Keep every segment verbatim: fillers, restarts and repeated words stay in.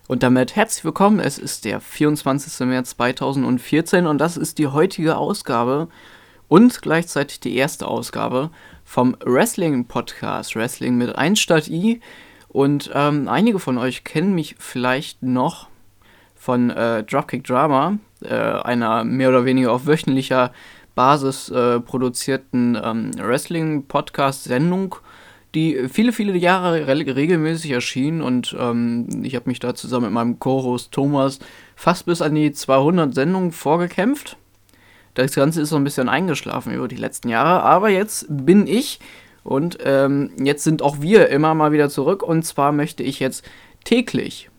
Und damit herzlich willkommen, es ist der vierundzwanzigster März zweitausendvierzehn und das ist die heutige Ausgabe und gleichzeitig die erste Ausgabe vom Wrestling-Podcast, Wrestling mit eins statt I. Und ähm, einige von euch kennen mich vielleicht noch von äh, Dropkick Drama, äh, einer mehr oder weniger auf wöchentlicher Basis äh, produzierten ähm, Wrestling-Podcast-Sendung, die viele, viele Jahre re- regelmäßig erschien und ähm, ich habe mich da zusammen mit meinem Co-Host Thomas fast bis an die zweihundert Sendungen vorgekämpft. Das Ganze ist so ein bisschen eingeschlafen über die letzten Jahre, aber jetzt bin ich und ähm, jetzt sind auch wir immer mal wieder zurück und zwar möchte ich jetzt täglich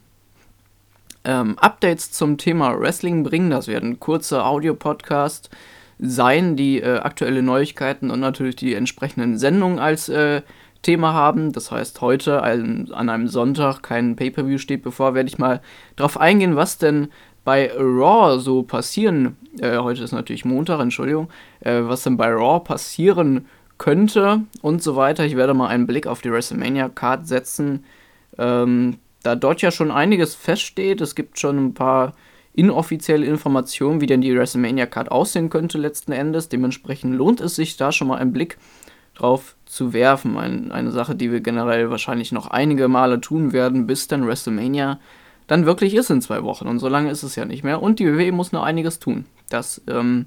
ähm, Updates zum Thema Wrestling bringen. Das werden kurze Audio-Podcasts sein, die äh, aktuelle Neuigkeiten und natürlich die entsprechenden Sendungen als äh, Thema haben. Das heißt, heute ein, an einem Sonntag kein Pay-Per-View steht bevor, werde ich mal drauf eingehen, was denn bei Raw so passieren, äh, heute ist natürlich Montag, Entschuldigung, äh, was denn bei Raw passieren könnte und so weiter. Ich werde mal einen Blick auf die WrestleMania-Card setzen, ähm, da dort ja schon einiges feststeht. Es gibt schon ein paar inoffizielle Informationen, wie denn die WrestleMania-Card aussehen könnte letzten Endes. Dementsprechend lohnt es sich, da schon mal einen Blick drauf zu werfen. Ein, eine Sache, die wir generell wahrscheinlich noch einige Male tun werden, bis dann WrestleMania dann wirklich ist in zwei Wochen. Und so lange ist es ja nicht mehr. Und die W W E muss noch einiges tun. Das ähm,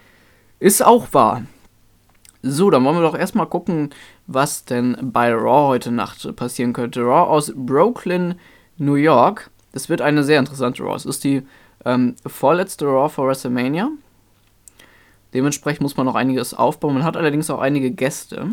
ist auch wahr. So, dann wollen wir doch erstmal gucken, was denn bei Raw heute Nacht passieren könnte. Raw aus Brooklyn, New York. Das wird eine sehr interessante Raw. Es ist die ähm, vorletzte Raw vor WrestleMania. Dementsprechend muss man noch einiges aufbauen. Man hat allerdings auch einige Gäste.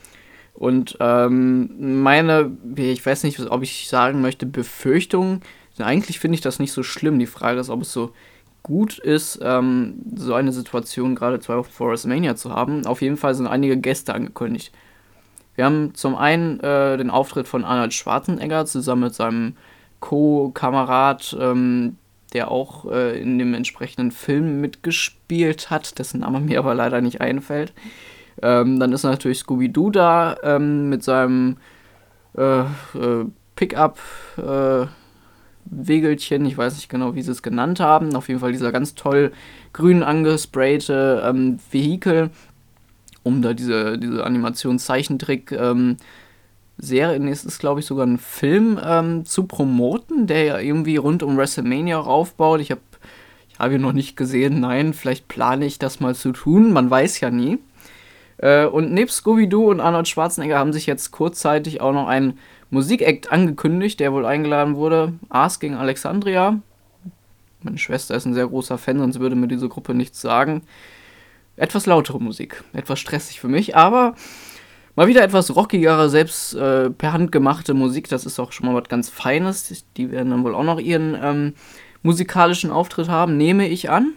Und ähm, meine, ich weiß nicht, ob ich sagen möchte, Befürchtungen, eigentlich finde ich das nicht so schlimm. Die Frage ist, ob es so gut ist, ähm, so eine Situation gerade zwei Wochen vor WrestleMania zu haben. Auf jeden Fall sind einige Gäste angekündigt. Wir haben zum einen äh, den Auftritt von Arnold Schwarzenegger zusammen mit seinem Co-Kamerad, ähm, der auch äh, in dem entsprechenden Film mitgespielt hat, dessen Name mir aber leider nicht einfällt. Ähm, dann ist natürlich Scooby-Doo da ähm, mit seinem äh, äh, Pickup äh, Wegelchen, ich weiß nicht genau, wie sie es genannt haben. Auf jeden Fall dieser ganz toll grün angesprayte ähm, Vehikel, um da diese, diese Animationszeichentrick ähm, Serie, es ist glaube ich sogar ein Film ähm, zu promoten, der ja irgendwie rund um WrestleMania aufbaut. Ich habe ich hab ihn noch nicht gesehen, nein, vielleicht plane ich das mal zu tun, man weiß ja nie. Äh, und nebst Scooby-Doo und Arnold Schwarzenegger haben sich jetzt kurzzeitig auch noch ein Musikakt angekündigt, der wohl eingeladen wurde. Asking Alexandria. Meine Schwester ist ein sehr großer Fan, sonst würde mir diese Gruppe nichts sagen. Etwas lautere Musik, etwas stressig für mich, aber mal wieder etwas rockigere, selbst äh, per Hand gemachte Musik, das ist auch schon mal was ganz Feines. Die werden dann wohl auch noch ihren ähm, musikalischen Auftritt haben, nehme ich an.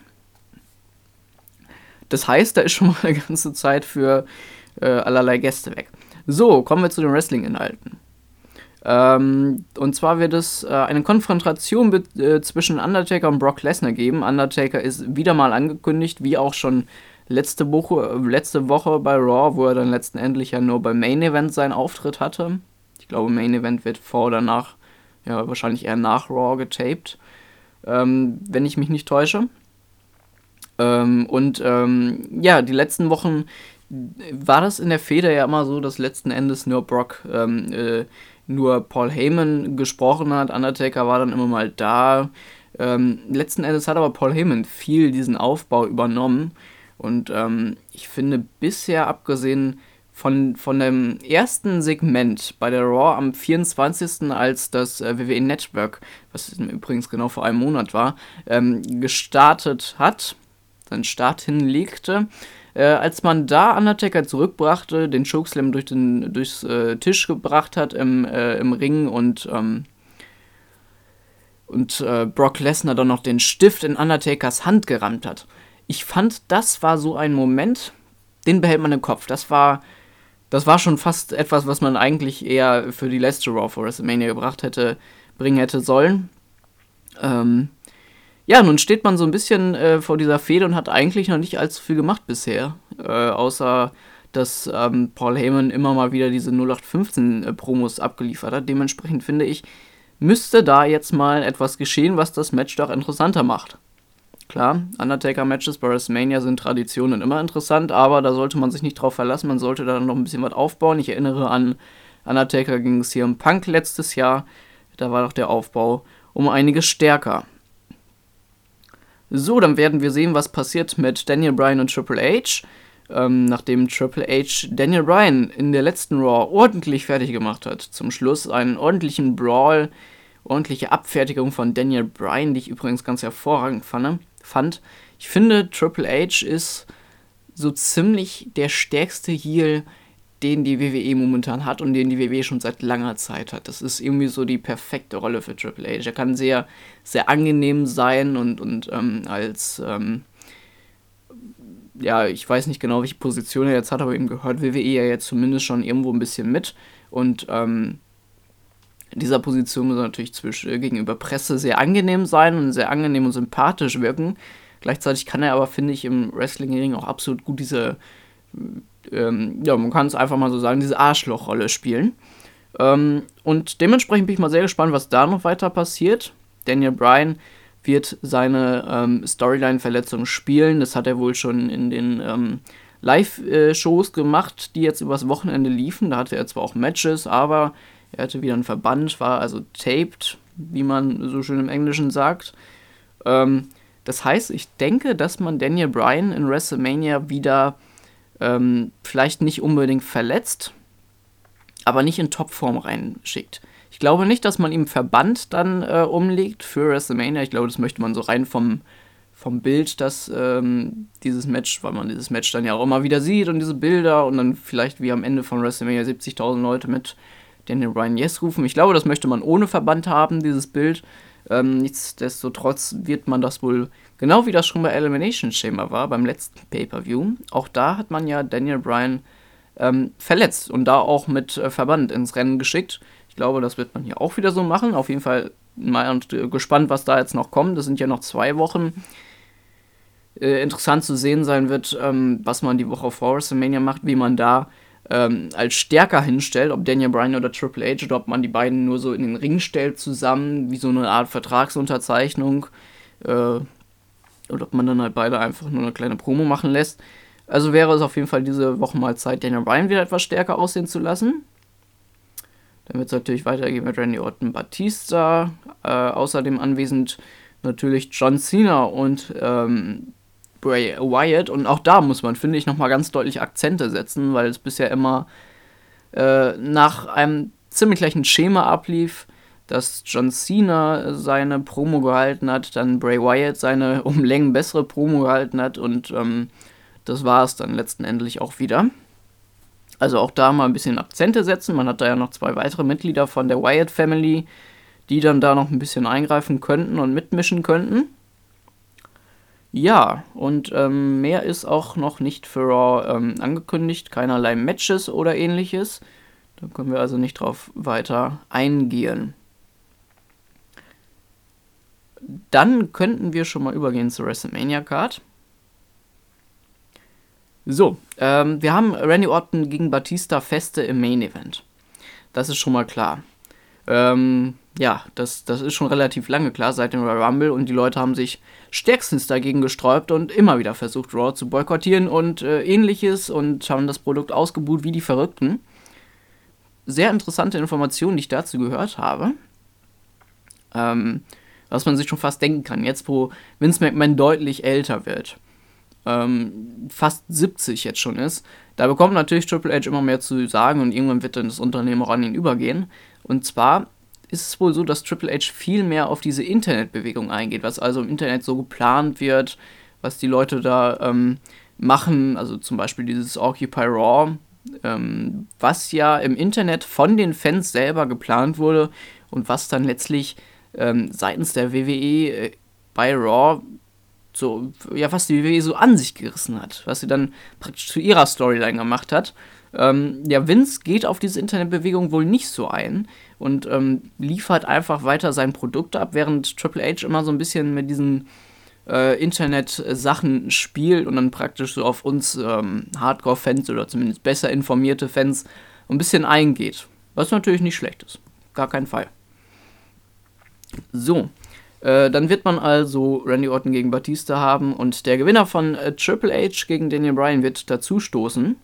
Das heißt, da ist schon mal eine ganze Zeit für äh, allerlei Gäste weg. So, kommen wir zu den Wrestling-Inhalten. Ähm, und zwar wird es äh, eine Konfrontation be- äh, zwischen Undertaker und Brock Lesnar geben. Undertaker ist wieder mal angekündigt, wie auch schon letzte Woche, äh, letzte Woche bei Raw, wo er dann letztendlich ja nur beim Main Event seinen Auftritt hatte. Ich glaube, Main Event wird vor oder nach, ja, wahrscheinlich eher nach Raw getaped, ähm, wenn ich mich nicht täusche. Ähm, und ähm, ja, die letzten Wochen war das in der Feder ja immer so, dass letzten Endes nur Brock, ähm, äh, nur Paul Heyman gesprochen hat. Undertaker war dann immer mal da. Ähm, letzten Endes hat aber Paul Heyman viel diesen Aufbau übernommen. Und ähm, ich finde bisher, abgesehen von, von dem ersten Segment bei der Raw am vierundzwanzigsten als das äh, W W E Network, was übrigens genau vor einem Monat war, ähm, gestartet hat, seinen Start hinlegte, äh, als man da Undertaker zurückbrachte, den Chokeslam durch den durchs äh, Tisch gebracht hat im, äh, im Ring und ähm, und äh, Brock Lesnar dann noch den Stift in Undertakers Hand gerammt hat. Ich fand, das war so ein Moment, den behält man im Kopf. Das war das war schon fast etwas, was man eigentlich eher für die letzte Raw vor WrestleMania gebracht hätte, bringen hätte sollen. Ähm, Ja, nun steht man so ein bisschen äh, vor dieser Fehde und hat eigentlich noch nicht allzu viel gemacht bisher. Äh, außer, dass ähm, Paul Heyman immer mal wieder diese null acht fünfzehn äh, Promos abgeliefert hat. Dementsprechend finde ich, müsste da jetzt mal etwas geschehen, was das Match doch interessanter macht. Klar, Undertaker-Matches bei WrestleMania sind Traditionen immer interessant, aber da sollte man sich nicht drauf verlassen, man sollte da noch ein bisschen was aufbauen. Ich erinnere an Undertaker gegen C M Punk letztes Jahr, da war doch der Aufbau um einiges stärker. So, dann werden wir sehen, was passiert mit Daniel Bryan und Triple H. Ähm, nachdem Triple H Daniel Bryan in der letzten Raw ordentlich fertig gemacht hat. Zum Schluss einen ordentlichen Brawl, ordentliche Abfertigung von Daniel Bryan, die ich übrigens ganz hervorragend fand. Ich finde, Triple H ist so ziemlich der stärkste Heel, den die W W E momentan hat und den die W W E schon seit langer Zeit hat. Das ist irgendwie so die perfekte Rolle für Triple H. Er kann sehr, sehr angenehm sein und, und ähm, als, ähm, ja, ich weiß nicht genau, welche Position er jetzt hat, aber ihm gehört W W E ja jetzt zumindest schon irgendwo ein bisschen mit. Und ähm, in dieser Position muss er natürlich zwischen, äh, gegenüber Presse sehr angenehm sein und sehr angenehm und sympathisch wirken. Gleichzeitig kann er aber, finde ich, im Wrestling-Ring auch absolut gut diese, ähm, ja, man kann es einfach mal so sagen, diese Arschlochrolle spielen. Ähm, und dementsprechend bin ich mal sehr gespannt, was da noch weiter passiert. Daniel Bryan wird seine ähm, Storyline-Verletzung spielen. Das hat er wohl schon in den ähm, Live-Shows gemacht, die jetzt übers Wochenende liefen. Da hatte er zwar auch Matches, aber er hatte wieder einen Verband, war also taped, wie man so schön im Englischen sagt. Ähm, das heißt, ich denke, dass man Daniel Bryan in WrestleMania wieder ähm, vielleicht nicht unbedingt verletzt, aber nicht in Topform reinschickt. Ich glaube nicht, dass man ihm Verband dann äh, umlegt für WrestleMania. Ich glaube, das möchte man so rein vom, vom Bild, dass ähm, dieses Match, weil man dieses Match dann ja auch immer wieder sieht und diese Bilder und dann vielleicht wie am Ende von WrestleMania siebzigtausend Leute mit Daniel Bryan Yes rufen. Ich glaube, das möchte man ohne Verband haben, dieses Bild. Ähm, nichtsdestotrotz wird man das wohl, genau wie das schon bei Elimination Chamber war, beim letzten Pay-Per-View, auch da hat man ja Daniel Bryan ähm, verletzt und da auch mit äh, Verband ins Rennen geschickt. Ich glaube, das wird man hier auch wieder so machen. Auf jeden Fall mal und, äh, gespannt, was da jetzt noch kommt. Das sind ja noch zwei Wochen. Äh, interessant zu sehen sein wird, ähm, was man die Woche vor WrestleMania macht, wie man da ähm, als stärker hinstellt, ob Daniel Bryan oder Triple H, oder ob man die beiden nur so in den Ring stellt zusammen, wie so eine Art Vertragsunterzeichnung, äh, oder ob man dann halt beide einfach nur eine kleine Promo machen lässt. Also wäre es auf jeden Fall diese Woche mal Zeit, Daniel Bryan wieder etwas stärker aussehen zu lassen. Dann wird es natürlich weitergehen mit Randy Orton, Batista, äh, außerdem anwesend natürlich John Cena und ähm, Bray Wyatt. Und auch da muss man, finde ich, nochmal ganz deutlich Akzente setzen, weil es bisher immer äh, nach einem ziemlich gleichen Schema ablief, dass John Cena seine Promo gehalten hat, dann Bray Wyatt seine um Längen bessere Promo gehalten hat und ähm, das war es dann letztendlich auch wieder. Also auch da mal ein bisschen Akzente setzen. Man hat da ja noch zwei weitere Mitglieder von der Wyatt Family, die dann da noch ein bisschen eingreifen könnten und mitmischen könnten. Ja, und ähm, mehr ist auch noch nicht für Raw ähm, angekündigt. Keinerlei Matches oder ähnliches. Da können wir also nicht drauf weiter eingehen. Dann könnten wir schon mal übergehen zur WrestleMania-Card. So, ähm, wir haben Randy Orton gegen Batista Feste im Main Event. Das ist schon mal klar. Ähm, ja, das, das ist schon relativ lange klar seit dem Royal Rumble und die Leute haben sich stärkstens dagegen gesträubt und immer wieder versucht, Raw zu boykottieren und äh, ähnliches und haben das Produkt ausgebuht wie die Verrückten. Sehr interessante Informationen, die ich dazu gehört habe. Ähm, was man sich schon fast denken kann, jetzt wo Vince McMahon deutlich älter wird. Ähm, fast siebzig jetzt schon ist, da bekommt natürlich Triple H immer mehr zu sagen und irgendwann wird dann das Unternehmen auch an ihn übergehen. Und zwar ist es wohl so, dass Triple H viel mehr auf diese Internetbewegung eingeht, was also im Internet so geplant wird, was die Leute da ähm, machen, also zum Beispiel dieses Occupy Raw, ähm, was ja im Internet von den Fans selber geplant wurde und was dann letztlich ähm, seitens der W W E äh, bei Raw so, ja, was die W W E so an sich gerissen hat, was sie dann praktisch zu ihrer Storyline gemacht hat. Ähm, ja, Vince geht auf diese Internetbewegung wohl nicht so ein und ähm, liefert einfach weiter sein Produkt ab, während Triple H immer so ein bisschen mit diesen äh, Internet-Sachen spielt und dann praktisch so auf uns ähm, Hardcore-Fans oder zumindest besser informierte Fans ein bisschen eingeht. Was natürlich nicht schlecht ist. Gar kein Fall. So, äh, dann wird man also Randy Orton gegen Batista haben und der Gewinner von äh, Triple H gegen Daniel Bryan wird dazustoßen.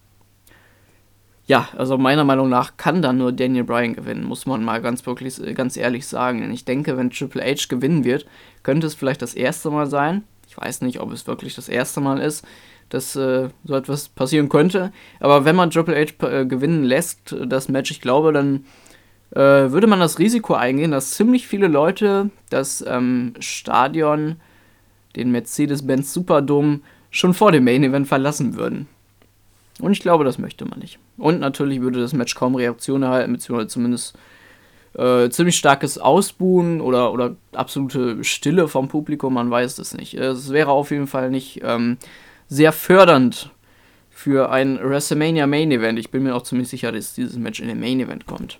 Ja, also meiner Meinung nach kann dann nur Daniel Bryan gewinnen, muss man mal ganz wirklich, ganz ehrlich sagen. Denn ich denke, wenn Triple H gewinnen wird, könnte es vielleicht das erste Mal sein. Ich weiß nicht, ob es wirklich das erste Mal ist, dass äh, so etwas passieren könnte. Aber wenn man Triple H äh, gewinnen lässt, das Match, ich glaube, dann äh, würde man das Risiko eingehen, dass ziemlich viele Leute das ähm, Stadion, den Mercedes-Benz Superdome, schon vor dem Main Event verlassen würden. Und ich glaube, das möchte man nicht. Und natürlich würde das Match kaum Reaktion erhalten, beziehungsweise zumindest äh, ziemlich starkes Ausbuhen oder, oder absolute Stille vom Publikum, man weiß es nicht. Es wäre auf jeden Fall nicht ähm, sehr fördernd für ein WrestleMania Main Event. Ich bin mir auch ziemlich sicher, dass dieses Match in den Main Event kommt.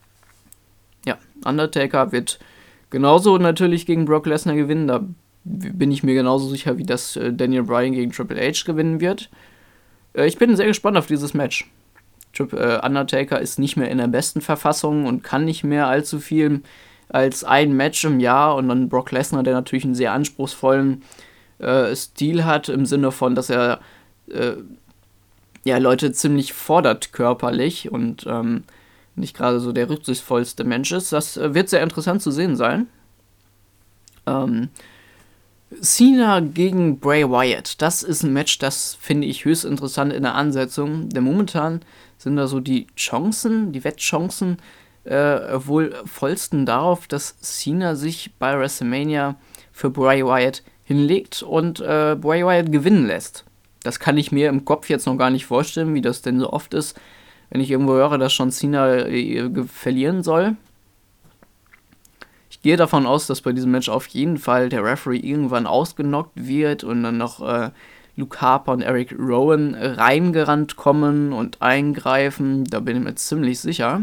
Ja, Undertaker wird genauso natürlich gegen Brock Lesnar gewinnen. Da bin ich mir genauso sicher, wie das äh, Daniel Bryan gegen Triple H gewinnen wird. Ich bin sehr gespannt auf dieses Match. Undertaker ist nicht mehr in der besten Verfassung und kann nicht mehr allzu viel als ein Match im Jahr. Und dann Brock Lesnar, der natürlich einen sehr anspruchsvollen äh, Stil hat, im Sinne von, dass er äh, ja, Leute ziemlich fordert körperlich und ähm, nicht gerade so der rücksichtsvollste Mensch ist. Das äh, wird sehr interessant zu sehen sein. Ähm, Cena gegen Bray Wyatt, das ist ein Match, das finde ich höchst interessant in der Ansetzung, denn momentan sind da so die Chancen, die Wettchancen äh, wohl vollsten darauf, dass Cena sich bei WrestleMania für Bray Wyatt hinlegt und äh, Bray Wyatt gewinnen lässt. Das kann ich mir im Kopf jetzt noch gar nicht vorstellen, wie das denn so oft ist, wenn ich irgendwo höre, dass schon Cena äh, verlieren soll. Ich gehe davon aus, dass bei diesem Match auf jeden Fall der Referee irgendwann ausgenockt wird und dann noch äh, Luke Harper und Eric Rowan reingerannt kommen und eingreifen. Da bin ich mir ziemlich sicher.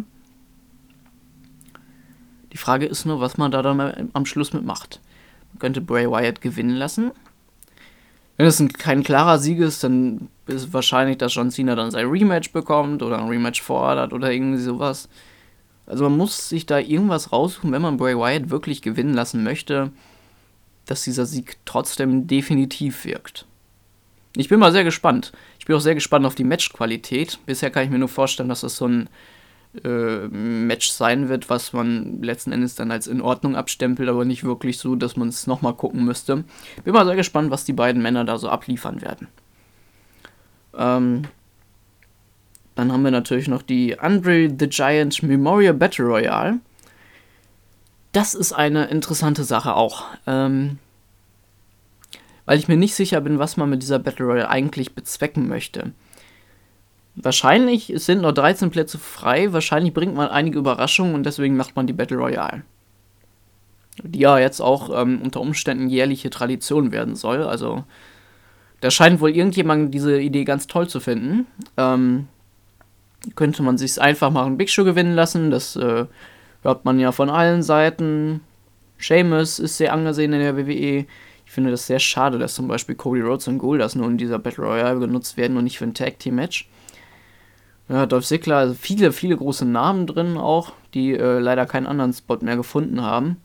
Die Frage ist nur, was man da dann am Schluss mitmacht. Man könnte Bray Wyatt gewinnen lassen. Wenn es ein, kein klarer Sieg ist, dann ist es wahrscheinlich, dass John Cena dann sein Rematch bekommt oder ein Rematch fordert oder irgendwie sowas. Also man muss sich da irgendwas raussuchen, wenn man Bray Wyatt wirklich gewinnen lassen möchte, dass dieser Sieg trotzdem definitiv wirkt. Ich bin mal sehr gespannt. Ich bin auch sehr gespannt auf die Matchqualität. Bisher kann ich mir nur vorstellen, dass das so ein äh, Match sein wird, was man letzten Endes dann als in Ordnung abstempelt, aber nicht wirklich so, dass man es nochmal gucken müsste. Bin mal sehr gespannt, was die beiden Männer da so abliefern werden. Ähm... Dann haben wir natürlich noch die Andre the Giant Memorial Battle Royale. Das ist eine interessante Sache auch. Ähm, weil ich mir nicht sicher bin, was man mit dieser Battle Royale eigentlich bezwecken möchte. Wahrscheinlich, es sind noch dreizehn Plätze frei, wahrscheinlich bringt man einige Überraschungen und deswegen macht man die Battle Royale. Die ja jetzt auch ähm, unter Umständen jährliche Tradition werden soll. Also da scheint wohl irgendjemand diese Idee ganz toll zu finden. Ähm, könnte man sich einfach machen, Big Show gewinnen lassen. Das äh, hört man ja von allen Seiten. Sheamus ist sehr angesehen in der W W E. Ich finde das sehr schade, dass zum Beispiel Cody Rhodes und Goldust nur in dieser Battle Royale genutzt werden und nicht für ein Tag Team Match. Ja, Dolph Ziggler, also viele, viele große Namen drin auch, die äh, leider keinen anderen Spot mehr gefunden haben.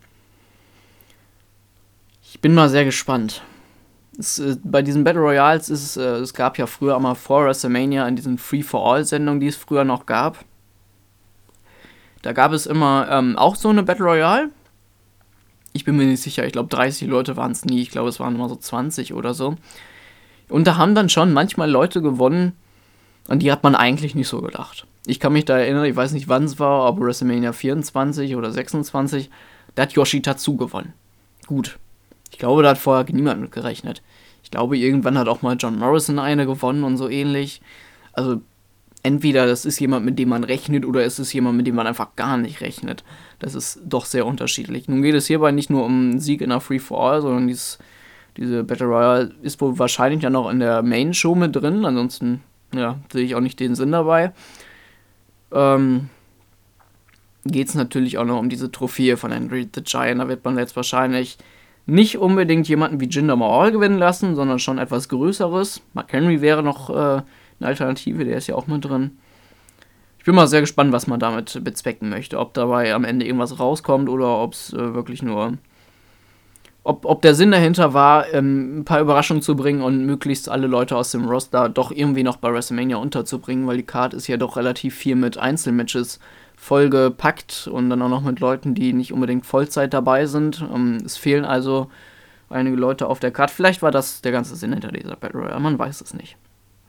Ich bin mal sehr gespannt. Es, äh, bei diesen Battle Royals ist es, äh, es gab ja früher einmal vor WrestleMania in diesen Free-for-All-Sendungen, die es früher noch gab. Da gab es immer ähm, auch so eine Battle Royale. Ich bin mir nicht sicher, ich glaube dreißig Leute waren es nie, ich glaube es waren immer so zwanzig oder so. Und da haben dann schon manchmal Leute gewonnen, an die hat man eigentlich nicht so gedacht. Ich kann mich da erinnern, ich weiß nicht wann es war, aber WrestleMania vierundzwanzig oder sechsundzwanzig, da hat Yoshi Tatsu gewonnen. Gut. Ich glaube, da hat vorher niemand mit gerechnet. Ich glaube, irgendwann hat auch mal John Morrison eine gewonnen und so ähnlich. Also, entweder das ist jemand, mit dem man rechnet, oder es ist jemand, mit dem man einfach gar nicht rechnet. Das ist doch sehr unterschiedlich. Nun geht es hierbei nicht nur um einen Sieg in der Free-for-All, sondern dieses, diese Battle Royale ist wohl wahrscheinlich ja noch in der Main-Show mit drin. Ansonsten, ja, sehe ich auch nicht den Sinn dabei. Ähm, geht es natürlich auch noch um diese Trophäe von Andre the Giant. Da wird man jetzt wahrscheinlich nicht unbedingt jemanden wie Jinder Mahal gewinnen lassen, sondern schon etwas Größeres. Mark Henry wäre noch äh, eine Alternative, der ist ja auch mit drin. Ich bin mal sehr gespannt, was man damit bezwecken möchte. Ob dabei am Ende irgendwas rauskommt oder ob es äh, wirklich nur... Ob, ob der Sinn dahinter war, ähm, ein paar Überraschungen zu bringen und möglichst alle Leute aus dem Roster doch irgendwie noch bei WrestleMania unterzubringen, weil die Card ist ja doch relativ viel mit Einzelmatches vollgepackt und dann auch noch mit Leuten, die nicht unbedingt Vollzeit dabei sind. Ähm, es fehlen also einige Leute auf der Card. Vielleicht war das der ganze Sinn hinter dieser Battle Royale, man weiß es nicht.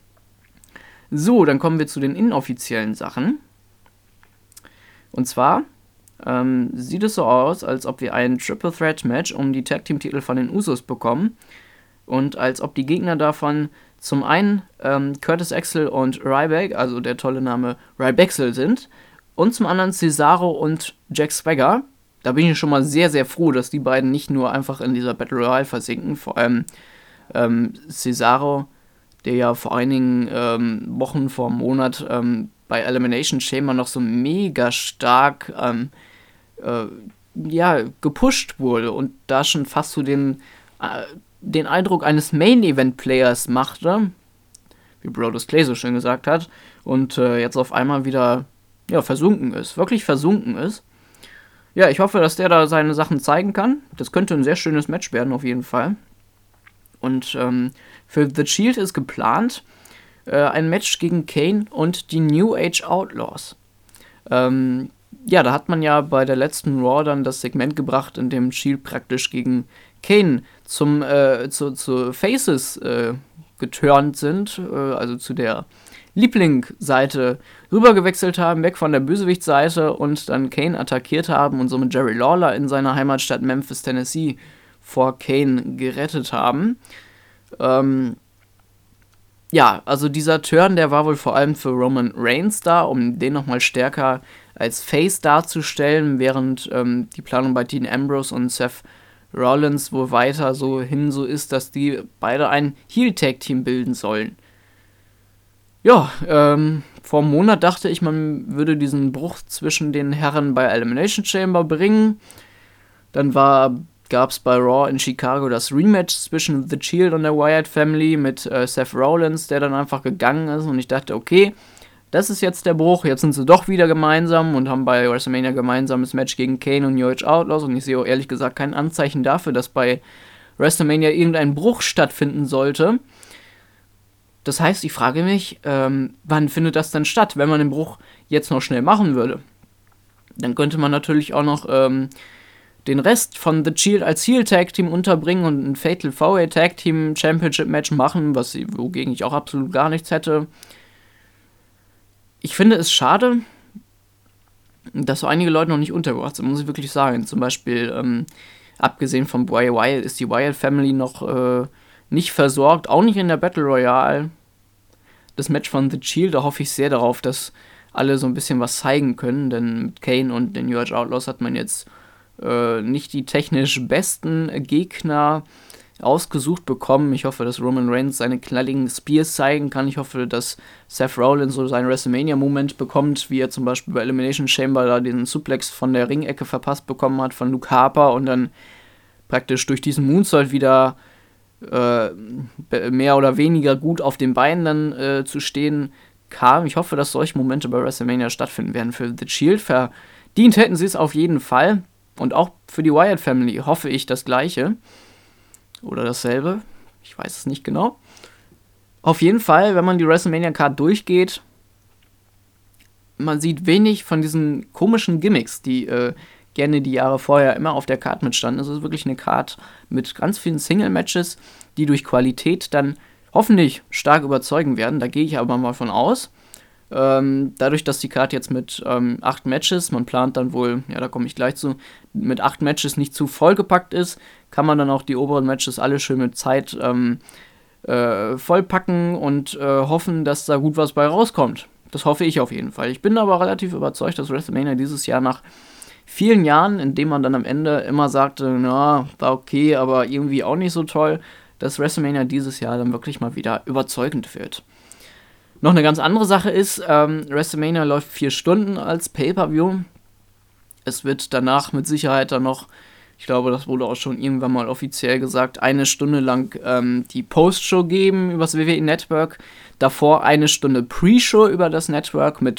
So, dann kommen wir zu den inoffiziellen Sachen. Und zwar ähm, sieht es so aus, als ob wir ein Triple Threat Match um die Tag Team Titel von den Usos bekommen. Und als ob die Gegner davon zum einen ähm, Curtis Axel und Ryback, also der tolle Name Rybaxel sind, und zum anderen Cesaro und Jack Swagger. Da bin ich schon mal sehr, sehr froh, dass die beiden nicht nur einfach in dieser Battle Royale versinken. Vor allem ähm, Cesaro, der ja vor einigen ähm, Wochen, vor einem Monat ähm, bei Elimination Chamber noch so mega stark ähm, äh, ja, gepusht wurde und da schon fast so den, äh, den Eindruck eines Main-Event-Players machte, wie Brodus Clay so schön gesagt hat, und äh, jetzt auf einmal wieder ja, versunken ist, wirklich versunken ist. Ja, ich hoffe, dass der da seine Sachen zeigen kann. Das könnte ein sehr schönes Match werden, auf jeden Fall. Und ähm, für The Shield ist geplant äh, ein Match gegen Kane und die New Age Outlaws. Ähm, ja, da hat man ja bei der letzten Raw dann das Segment gebracht, in dem Shield praktisch gegen Kane zum, äh, zu, zu Faces äh, geturnt sind, äh, also zu der Liebling-Seite rübergewechselt haben, weg von der Bösewicht-Seite und dann Kane attackiert haben und somit Jerry Lawler in seiner Heimatstadt Memphis, Tennessee vor Kane gerettet haben. Ähm, ja, also dieser Turn, der war wohl vor allem für Roman Reigns da, um den nochmal stärker als Face darzustellen, während ähm, die Planung bei Dean Ambrose und Seth Rollins wohl weiter so hin so ist, dass die beide ein Heel-Tag-Team bilden sollen. Ja, ähm, vor einem Monat dachte ich, man würde diesen Bruch zwischen den Herren bei Elimination Chamber bringen. Dann war, gab's bei Raw in Chicago das Rematch zwischen The Shield und der Wyatt Family mit äh, Seth Rollins, der dann einfach gegangen ist. Und ich dachte, okay, das ist jetzt der Bruch. Jetzt sind sie doch wieder gemeinsam und haben bei WrestleMania gemeinsames Match gegen Kane und New Age Outlaws. Und ich sehe auch ehrlich gesagt kein Anzeichen dafür, dass bei WrestleMania irgendein Bruch stattfinden sollte. Das heißt, ich frage mich, ähm, wann findet das denn statt, wenn man den Bruch jetzt noch schnell machen würde? Dann könnte man natürlich auch noch ähm, den Rest von The Shield als Heel-Tag-Team unterbringen und ein Fatal four-Way Tag-Team Championship-Match machen, was, wogegen ich auch absolut gar nichts hätte. Ich finde es schade, dass so einige Leute noch nicht untergebracht sind, muss ich wirklich sagen. Zum Beispiel, ähm, abgesehen von Bray Wyatt, ist die Wyatt Family noch äh, nicht versorgt, auch nicht in der Battle Royale. Das Match von The Shield, da hoffe ich sehr darauf, dass alle so ein bisschen was zeigen können, denn mit Kane und den New Age Outlaws hat man jetzt äh, nicht die technisch besten Gegner ausgesucht bekommen. Ich hoffe, dass Roman Reigns seine knalligen Spears zeigen kann. Ich hoffe, dass Seth Rollins so seinen WrestleMania-Moment bekommt, wie er zum Beispiel bei Elimination Chamber da den Suplex von der Ringecke verpasst bekommen hat von Luke Harper und dann praktisch durch diesen Moonsault wieder äh, mehr oder weniger gut auf den Beinen dann äh, zu stehen kam. Ich hoffe, dass solche Momente bei WrestleMania stattfinden werden. Für The Shield verdient hätten sie es auf jeden Fall. Und auch für die Wyatt Family hoffe ich das Gleiche. Oder dasselbe. Ich weiß es nicht genau. Auf jeden Fall, wenn man die WrestleMania-Card durchgeht, man sieht wenig von diesen komischen Gimmicks, die äh, gerne die Jahre vorher immer auf der Card mitstanden. Es ist wirklich eine Card mit ganz vielen Single-Matches, die durch Qualität dann hoffentlich stark überzeugen werden. Da gehe ich aber mal von aus. Ähm, dadurch, dass die Card jetzt mit ähm, acht Matches, man plant dann wohl, ja, da komme ich gleich zu, mit acht Matches nicht zu vollgepackt ist, kann man dann auch die oberen Matches alle schön mit Zeit ähm, äh, vollpacken und äh, hoffen, dass da gut was bei rauskommt. Das hoffe ich auf jeden Fall. Ich bin aber relativ überzeugt, dass WrestleMania dieses Jahr nach vielen Jahren, in denen man dann am Ende immer sagte, na, war okay, aber irgendwie auch nicht so toll, dass WrestleMania dieses Jahr dann wirklich mal wieder überzeugend wird. Noch eine ganz andere Sache ist, ähm, WrestleMania läuft vier Stunden als Pay-Per-View. Es wird danach mit Sicherheit dann noch, ich glaube, das wurde auch schon irgendwann mal offiziell gesagt, eine Stunde lang ähm, die Post-Show geben über das W W E Network. Davor eine Stunde Pre-Show über das Network mit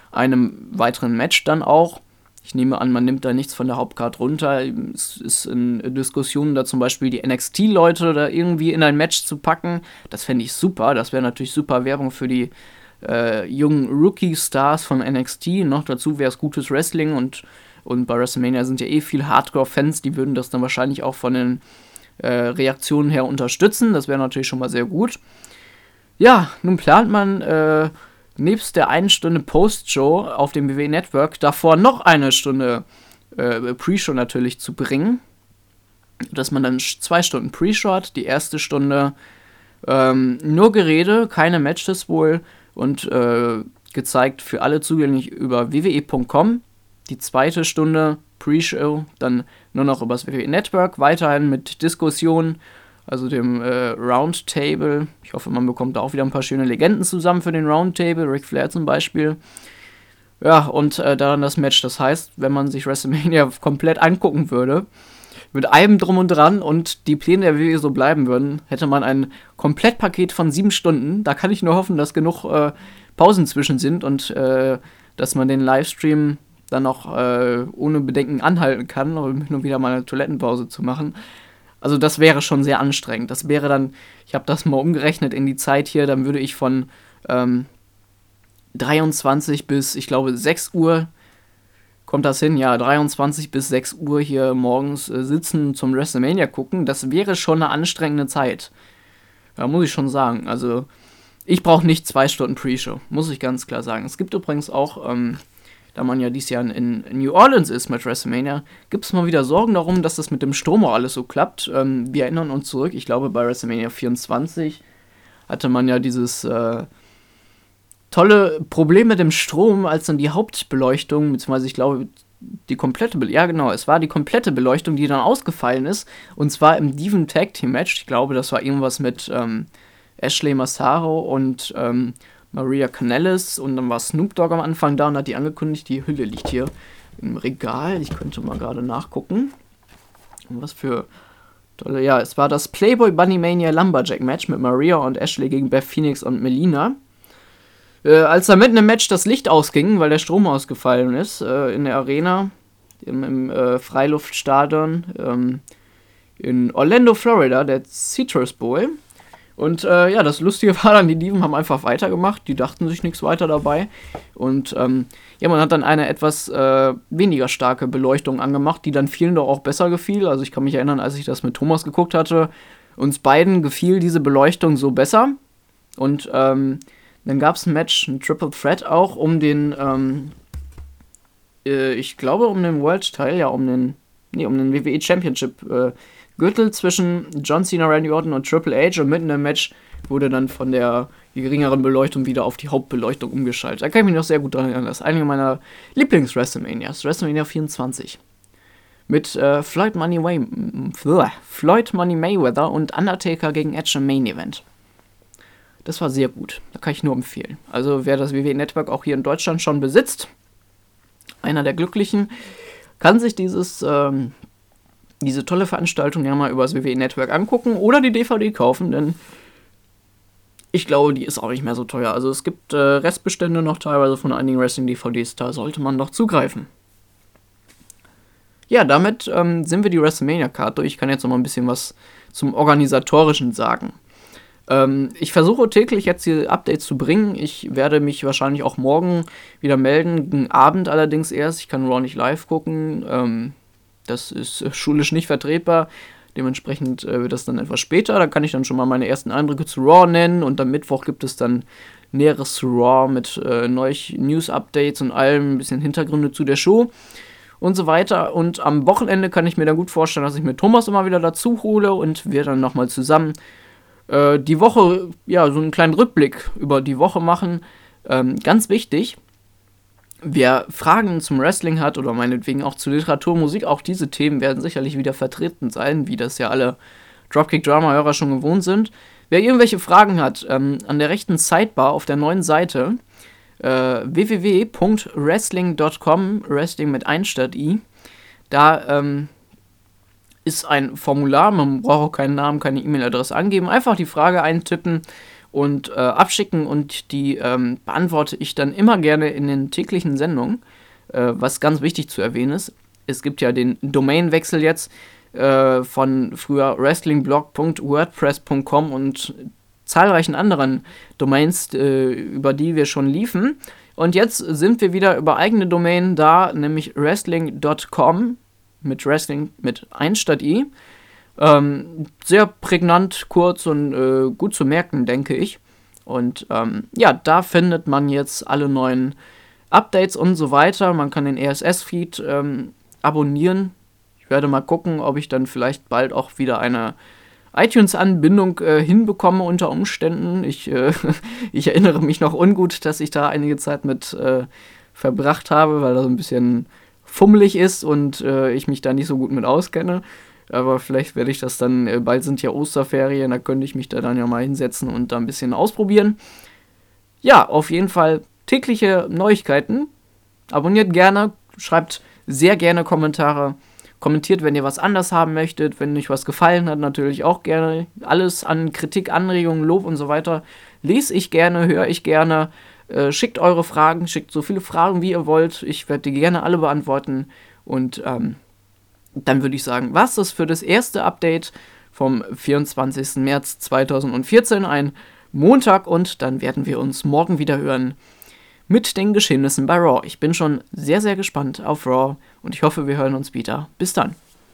einem weiteren Match dann auch. Ich nehme an, man nimmt da nichts von der Hauptcard runter. Es ist in Diskussionen, da zum Beispiel die N X T-Leute da irgendwie in ein Match zu packen. Das fände ich super. Das wäre natürlich super Werbung für die äh, jungen Rookie-Stars von N X T. Noch dazu wäre es gutes Wrestling und, und bei WrestleMania sind ja eh viele Hardcore-Fans, die würden das dann wahrscheinlich auch von den äh, Reaktionen her unterstützen. Das wäre natürlich schon mal sehr gut. Ja, nun plant man äh, nebst der einen Stunde Post-Show auf dem W W E Network davor noch eine Stunde äh, Pre-Show natürlich zu bringen. Dass man dann zwei Stunden Pre-Show hat, die erste Stunde ähm, nur Gerede, keine Matches wohl und äh, gezeigt für alle zugänglich über w w e punkt com. Die zweite Stunde Pre-Show dann nur noch über das W W E Network, weiterhin mit Diskussionen, also dem äh, Roundtable. Ich hoffe, man bekommt da auch wieder ein paar schöne Legenden zusammen für den Roundtable, Ric Flair zum Beispiel. Ja, und äh, dann das Match. Das heißt, wenn man sich WrestleMania komplett angucken würde, mit allem drum und dran und die Pläne der W W E so bleiben würden, hätte man ein Komplettpaket von sieben Stunden. Da kann ich nur hoffen, dass genug äh, Pausen zwischen sind und äh, dass man den Livestream dann noch äh, ohne Bedenken anhalten kann, um nur wieder mal eine Toilettenpause zu machen. Also das wäre schon sehr anstrengend. Das wäre dann, ich habe das mal umgerechnet in die Zeit hier, dann würde ich von ähm, dreiundzwanzig bis, ich glaube, sechs Uhr, kommt das hin? Ja, dreiundzwanzig bis sechs Uhr hier morgens äh, sitzen zum WrestleMania gucken. Das wäre schon eine anstrengende Zeit. Da muss ich schon sagen. Also ich brauche nicht zwei Stunden Pre-Show, muss ich ganz klar sagen. Es gibt übrigens auch, ähm, da man ja dieses Jahr in New Orleans ist mit WrestleMania, gibt es mal wieder Sorgen darum, dass das mit dem Strom auch alles so klappt. Ähm, wir erinnern uns zurück, ich glaube bei WrestleMania vierundzwanzig hatte man ja dieses äh, tolle Problem mit dem Strom, als dann die Hauptbeleuchtung, beziehungsweise ich glaube die komplette, Be- ja genau, es war die komplette Beleuchtung, die dann ausgefallen ist, und zwar im Diven Tag Team Match. Ich glaube, das war irgendwas mit ähm, Ashley Massaro und ähm, Maria Kanellis, und dann war Snoop Dogg am Anfang da und hat die angekündigt, die Hülle liegt hier im Regal. Ich könnte mal gerade nachgucken. Was für tolle, ja, es war das Playboy Bunny Mania Lumberjack Match mit Maria und Ashley gegen Beth Phoenix und Melina. Äh, als da mitten im Match das Licht ausging, weil der Strom ausgefallen ist, äh, in der Arena, im, im äh, Freiluftstadion ähm, in Orlando, Florida, der Citrus Bowl. Und äh, ja, das Lustige war dann, die Diven haben einfach weitergemacht, die dachten sich nichts weiter dabei. Und ähm, ja, man hat dann eine etwas äh, weniger starke Beleuchtung angemacht, die dann vielen doch auch besser gefiel. Also ich kann mich erinnern, als ich das mit Thomas geguckt hatte, uns beiden gefiel diese Beleuchtung so besser. Und ähm, dann gab es ein Match, ein Triple Threat auch, um den, ähm, äh, ich glaube um den World-Teil, ja, um den, nee, um den W W E Championship äh, Gürtel zwischen John Cena, Randy Orton und Triple H, und mitten im Match wurde dann von der geringeren Beleuchtung wieder auf die Hauptbeleuchtung umgeschaltet. Da kann ich mich noch sehr gut dran erinnern. Das ist eine meiner Lieblings-WrestleManias, WrestleMania vierundzwanzig. Mit äh, Floyd, Money Way- Floyd Money Mayweather und Undertaker gegen Edge im Main Event. Das war sehr gut. Da kann ich nur empfehlen. Also wer das W W E Network auch hier in Deutschland schon besitzt, einer der Glücklichen, kann sich dieses ähm, diese tolle Veranstaltung ja mal über das W W E Network angucken oder die D V D kaufen, denn ich glaube, die ist auch nicht mehr so teuer. Also es gibt äh, Restbestände noch teilweise von einigen Wrestling-D V Ds, da sollte man noch zugreifen. Ja, damit ähm, sind wir die WrestleMania-Card durch. Ich kann jetzt noch mal ein bisschen was zum Organisatorischen sagen. Ähm, ich versuche täglich jetzt hier Updates zu bringen. Ich werde mich wahrscheinlich auch morgen wieder melden, gegen Abend allerdings erst. Ich kann Raw nicht live gucken, ähm, das ist äh, schulisch nicht vertretbar. Dementsprechend äh, wird das dann etwas später. Da kann ich dann schon mal meine ersten Eindrücke zu Raw nennen. Und am Mittwoch gibt es dann Näheres zu Raw mit äh, News-Updates und allem, ein bisschen Hintergründe zu der Show und so weiter. Und am Wochenende kann ich mir dann gut vorstellen, dass ich mir Thomas immer wieder dazu hole und wir dann nochmal zusammen äh, die Woche, ja, so einen kleinen Rückblick über die Woche machen. Ähm, ganz wichtig, wer Fragen zum Wrestling hat oder meinetwegen auch zu Literatur, Musik, auch diese Themen werden sicherlich wieder vertreten sein, wie das ja alle Dropkick-Drama-Hörer schon gewohnt sind. Wer irgendwelche Fragen hat, ähm, an der rechten Sidebar auf der neuen Seite äh, w w w punkt wrestling punkt com, Wrestling mit ein statt i, da ähm, ist ein Formular, man braucht auch keinen Namen, keine E-Mail-Adresse angeben, einfach die Frage eintippen und äh, abschicken und die ähm, beantworte ich dann immer gerne in den täglichen Sendungen. Äh, was ganz wichtig zu erwähnen ist, es gibt ja den Domainwechsel jetzt äh, von früher wrestlingblog punkt wordpress punkt com und zahlreichen anderen Domains, äh, über die wir schon liefen. Und jetzt sind wir wieder über eigene Domain da, nämlich wrestling punkt com mit Wrestling mit eins statt i. Ähm, sehr prägnant, kurz und äh, gut zu merken, denke ich. Und ähm, ja, da findet man jetzt alle neuen Updates und so weiter. Man kann den R S S-Feed ähm, abonnieren. Ich werde mal gucken, ob ich dann vielleicht bald auch wieder eine iTunes-Anbindung äh, hinbekomme unter Umständen. Ich, äh, ich erinnere mich noch ungut, dass ich da einige Zeit mit äh, verbracht habe, weil das ein bisschen fummelig ist und äh, ich mich da nicht so gut mit auskenne. Aber vielleicht werde ich das dann, äh, bald sind ja Osterferien, da könnte ich mich da dann ja mal hinsetzen und da ein bisschen ausprobieren. Ja, auf jeden Fall tägliche Neuigkeiten. Abonniert gerne, schreibt sehr gerne Kommentare. Kommentiert, wenn ihr was anders haben möchtet, wenn euch was gefallen hat, natürlich auch gerne. Alles an Kritik, Anregungen, Lob und so weiter lese ich gerne, höre ich gerne. Äh, schickt eure Fragen, schickt so viele Fragen, wie ihr wollt. Ich werde die gerne alle beantworten. Und ähm, dann würde ich sagen, was ist für das erste Update vom vierundzwanzigsten März zweitausendvierzehn, ein Montag. Und dann werden wir uns morgen wieder hören mit den Geschehnissen bei Raw. Ich bin schon sehr, sehr gespannt auf Raw und ich hoffe, wir hören uns wieder. Bis dann.